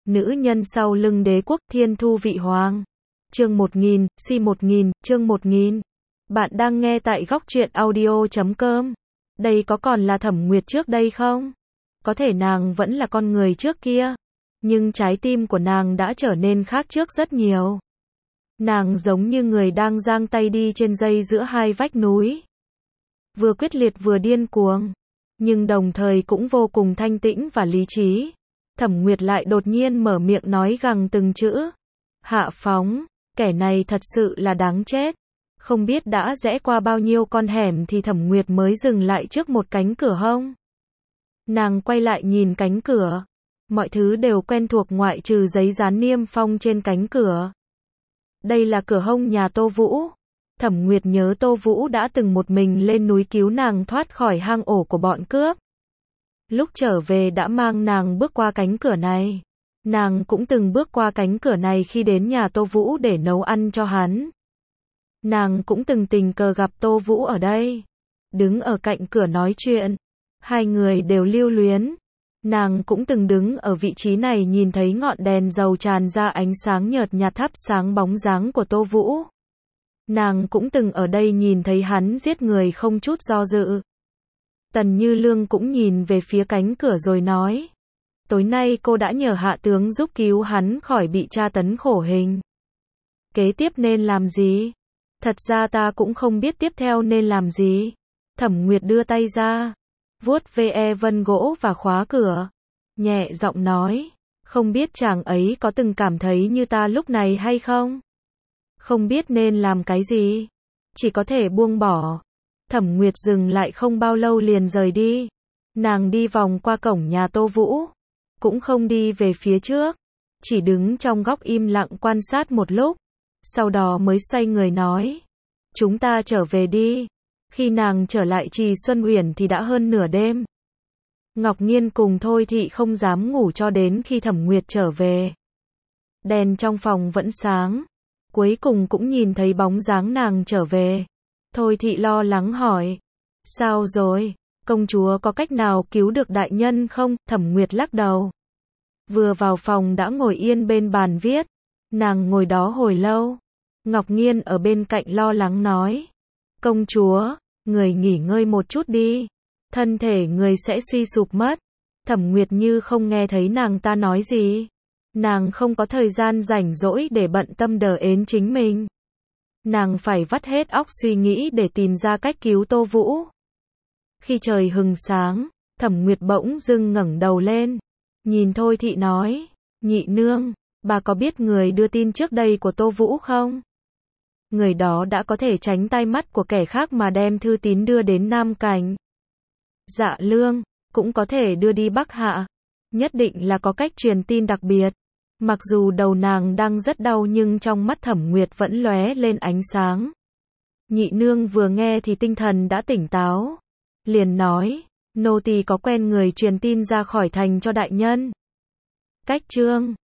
nữ nhân sau lưng đế quốc thiên thu vị hoàng. Chương 1000, chương 1000. Bạn đang nghe tại góc truyện audio.com. Đây có còn là Thẩm Nguyệt trước đây không? Có thể nàng vẫn là con người trước kia, nhưng trái tim của nàng đã trở nên khác trước rất nhiều. Nàng giống như người đang giang tay đi trên dây giữa hai vách núi. Vừa quyết liệt vừa điên cuồng, nhưng đồng thời cũng vô cùng thanh tĩnh và lý trí. Thẩm Nguyệt lại đột nhiên mở miệng nói gằng từng chữ. Hạ Phóng, kẻ này thật sự là đáng chết. Không biết đã rẽ qua bao nhiêu con hẻm thì Thẩm Nguyệt mới dừng lại trước một cánh cửa hông. Nàng quay lại nhìn cánh cửa. Mọi thứ đều quen thuộc ngoại trừ giấy dán niêm phong trên cánh cửa. Đây là cửa hông nhà Tô Vũ. Thẩm Nguyệt nhớ Tô Vũ đã từng một mình lên núi cứu nàng thoát khỏi hang ổ của bọn cướp. Lúc trở về đã mang nàng bước qua cánh cửa này. Nàng cũng từng bước qua cánh cửa này khi đến nhà Tô Vũ để nấu ăn cho hắn. Nàng cũng từng tình cờ gặp Tô Vũ ở đây, đứng ở cạnh cửa nói chuyện. Hai người đều lưu luyến. Nàng cũng từng đứng ở vị trí này nhìn thấy ngọn đèn dầu tràn ra ánh sáng nhợt nhạt thắp sáng bóng dáng của Tô Vũ. Nàng cũng từng ở đây nhìn thấy hắn giết người không chút do dự. Tần Như Lương cũng nhìn về phía cánh cửa rồi nói. Tối nay cô đã nhờ hạ tướng giúp cứu hắn khỏi bị tra tấn khổ hình. Kế tiếp nên làm gì? Thật ra ta cũng không biết tiếp theo nên làm gì. Thẩm Nguyệt đưa tay ra, vuốt ve vân gỗ và khóa cửa, nhẹ giọng nói, không biết chàng ấy có từng cảm thấy như ta lúc này hay không? Không biết nên làm cái gì, chỉ có thể buông bỏ. Thẩm Nguyệt dừng lại không bao lâu liền rời đi. Nàng đi vòng qua cổng nhà Tô Vũ, cũng không đi về phía trước, chỉ đứng trong góc im lặng quan sát một lúc, sau đó mới xoay người nói, chúng ta trở về đi. Khi nàng trở lại Trì Xuân Uyển thì đã hơn nửa đêm. Ngọc Nghiên cùng Thôi Thị không dám ngủ cho đến khi Thẩm Nguyệt trở về. Đèn trong phòng vẫn sáng, cuối cùng cũng nhìn thấy bóng dáng nàng trở về. Thôi Thị lo lắng hỏi, sao rồi, công chúa có cách nào cứu được đại nhân không? Thẩm Nguyệt lắc đầu. Vừa vào phòng đã ngồi yên bên bàn viết, nàng ngồi đó hồi lâu. Ngọc Nghiên ở bên cạnh lo lắng nói, công chúa, người nghỉ ngơi một chút đi, thân thể người sẽ suy sụp mất. Thẩm Nguyệt như không nghe thấy nàng ta nói gì. Nàng không có thời gian rảnh rỗi để bận tâm đờ ến chính mình. Nàng phải vắt hết óc suy nghĩ để tìm ra cách cứu Tô Vũ. Khi trời hừng sáng, Thẩm Nguyệt bỗng dưng ngẩng đầu lên, nhìn Thôi Thị nói, nhị nương, bà có biết người đưa tin trước đây của Tô Vũ không? Người đó đã có thể tránh tai mắt của kẻ khác mà đem thư tín đưa đến Nam Cảnh. Dạ Lương, cũng có thể đưa đi Bắc Hạ. Nhất định là có cách truyền tin đặc biệt. Mặc dù đầu nàng đang rất đau nhưng trong mắt Thẩm Nguyệt vẫn lóe lên ánh sáng. Nhị nương vừa nghe thì tinh thần đã tỉnh táo. Liền nói, nô tỳ có quen người truyền tin ra khỏi thành cho đại nhân. Cách trương,